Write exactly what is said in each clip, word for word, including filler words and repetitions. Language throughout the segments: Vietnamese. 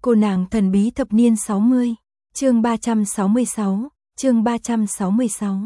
Cô nàng thần bí thập niên sáu mươi, chương ba trăm sáu mươi sáu, chương ba trăm sáu mươi sáu.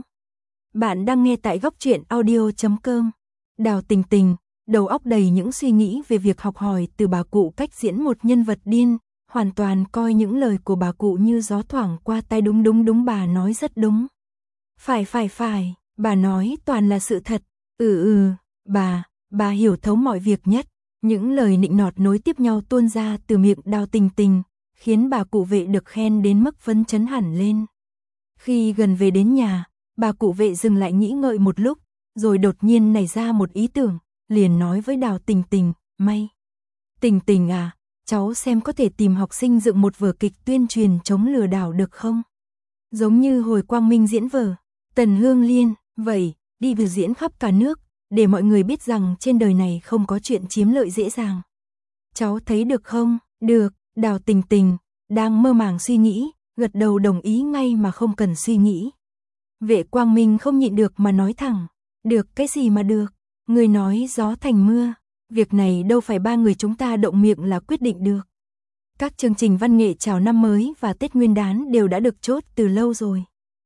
Bạn đang nghe tại góc truyện audio chấm com. Đào Tình Tình, đầu óc đầy những suy nghĩ về việc học hỏi từ bà cụ cách diễn một nhân vật điên, hoàn toàn coi những lời của bà cụ như gió thoảng qua tai. Đúng đúng đúng, bà nói rất đúng. Phải phải phải, bà nói toàn là sự thật. Ừ ừ, bà, bà hiểu thấu mọi việc nhất. Những lời nịnh nọt nối tiếp nhau tuôn ra từ miệng Đào Tình Tình, khiến bà cụ Vệ được khen đến mức phấn chấn hẳn lên. Khi gần về đến nhà, bà cụ Vệ dừng lại nghĩ ngợi một lúc, rồi đột nhiên nảy ra một ý tưởng, liền nói với Đào Tình Tình, may. Tình Tình à, cháu xem có thể tìm học sinh dựng một vở kịch tuyên truyền chống lừa đảo được không? Giống như hồi Quang Minh diễn vở Tần Hương Liên, vậy, đi biểu diễn khắp cả nước, để mọi người biết rằng trên đời này không có chuyện chiếm lợi dễ dàng. Cháu thấy được không? Được, Đào Tình Tình, đang mơ màng suy nghĩ, gật đầu đồng ý ngay mà không cần suy nghĩ. Vệ Quang Minh không nhịn được mà nói thẳng, được cái gì mà được, người nói gió thành mưa, việc này đâu phải ba người chúng ta động miệng là quyết định được. Các chương trình văn nghệ chào năm mới và Tết Nguyên đán đều đã được chốt từ lâu rồi.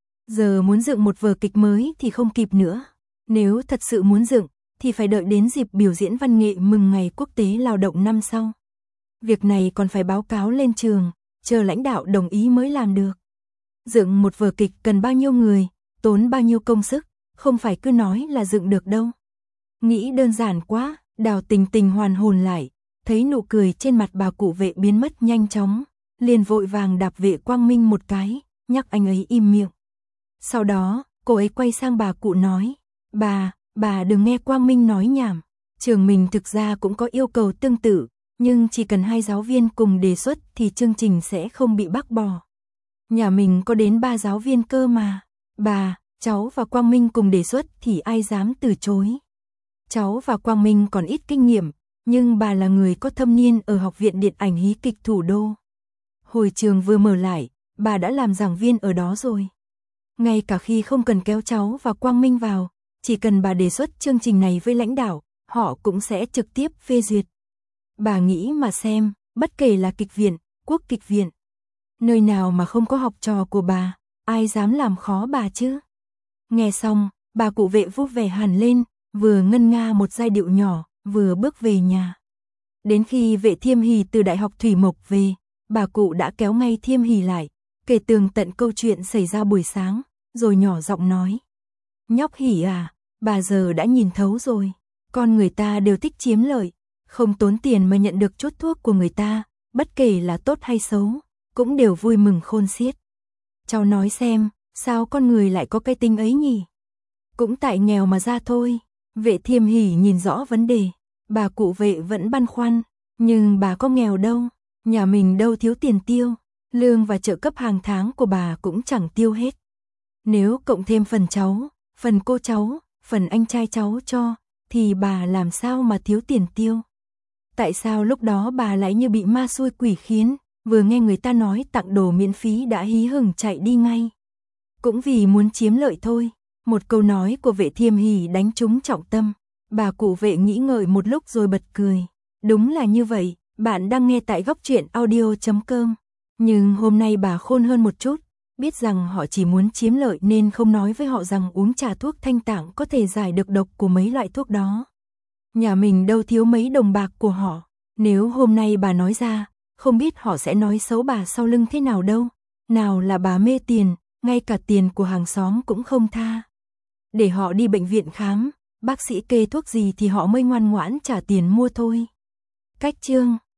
Giờ muốn dựng một vở kịch mới thì không kịp nữa. Nếu thật sự muốn dựng, thì phải đợi đến dịp biểu diễn văn nghệ mừng ngày quốc tế lao động năm sau. Việc này còn phải báo cáo lên trường, chờ lãnh đạo đồng ý mới làm được. Dựng một vở kịch cần bao nhiêu người, tốn bao nhiêu công sức, không phải cứ nói là dựng được đâu. Nghĩ đơn giản quá, Đào Tình Tình hoàn hồn lại, thấy nụ cười trên mặt bà cụ Vệ biến mất nhanh chóng, liền vội vàng đạp Vệ Quang Minh một cái, nhắc anh ấy im miệng. Sau đó, cô ấy quay sang bà cụ nói, bà, bà đừng nghe Quang Minh nói nhảm, trường mình thực ra cũng có yêu cầu tương tự, nhưng chỉ cần hai giáo viên cùng đề xuất thì chương trình sẽ không bị bác bỏ. Nhà mình có đến ba giáo viên cơ mà, bà, cháu và Quang Minh cùng đề xuất thì ai dám từ chối. Cháu và Quang Minh còn ít kinh nghiệm, nhưng bà là người có thâm niên ở Học viện Điện ảnh Hí kịch Thủ đô. Hồi trường vừa mở lại, bà đã làm giảng viên ở đó rồi. Ngay cả khi không cần kéo cháu và Quang Minh vào, chỉ cần bà đề xuất chương trình này với lãnh đạo, họ cũng sẽ trực tiếp phê duyệt. Bà nghĩ mà xem, bất kể là kịch viện, quốc kịch viện, nơi nào mà không có học trò của bà, ai dám làm khó bà chứ? Nghe xong, bà cụ Vệ vui vẻ hẳn lên, vừa ngân nga một giai điệu nhỏ, vừa bước về nhà. Đến khi Vệ Thiêm Hỷ từ Đại học Thủy Mộc về, bà cụ đã kéo ngay Thiêm Hỷ lại, kể tường tận câu chuyện xảy ra buổi sáng, rồi nhỏ giọng nói. Nhóc Hỷ à, bà giờ đã nhìn thấu rồi, con người ta đều thích chiếm lợi, không tốn tiền mà nhận được chút thuốc của người ta, bất kể là tốt hay xấu, cũng đều vui mừng khôn xiết. Cháu nói xem, sao con người lại có cái tính ấy nhỉ? Cũng tại nghèo mà ra thôi. Vệ Thiêm Hỷ nhìn rõ vấn đề, bà cụ Vệ vẫn băn khoăn, nhưng bà có nghèo đâu, nhà mình đâu thiếu tiền tiêu, lương và trợ cấp hàng tháng của bà cũng chẳng tiêu hết. Nếu cộng thêm phần cháu, phần cô cháu, phần anh trai cháu cho, thì bà làm sao mà thiếu tiền tiêu? Tại sao lúc đó bà lại như bị ma xui quỷ khiến, vừa nghe người ta nói tặng đồ miễn phí đã hí hửng chạy đi ngay? Cũng vì muốn chiếm lợi thôi. Một câu nói của Vệ Thiêm Hỷ đánh trúng trọng tâm. Bà cụ Vệ nghĩ ngợi một lúc rồi bật cười. Đúng là như vậy, bạn đang nghe tại góc truyện audio chấm com. Nhưng hôm nay bà khôn hơn một chút, biết rằng họ chỉ muốn chiếm lợi nên không nói với họ rằng uống trà thuốc thanh tạng có thể giải được độc của mấy loại thuốc đó. Nhà mình đâu thiếu mấy đồng bạc của họ, nếu hôm nay bà nói ra, không biết họ sẽ nói xấu bà sau lưng thế nào đâu. Nào là bà mê tiền, ngay cả tiền của hàng xóm cũng không tha. Để họ đi bệnh viện khám, bác sĩ kê thuốc gì thì họ mới ngoan ngoãn trả tiền mua thôi. Cách chương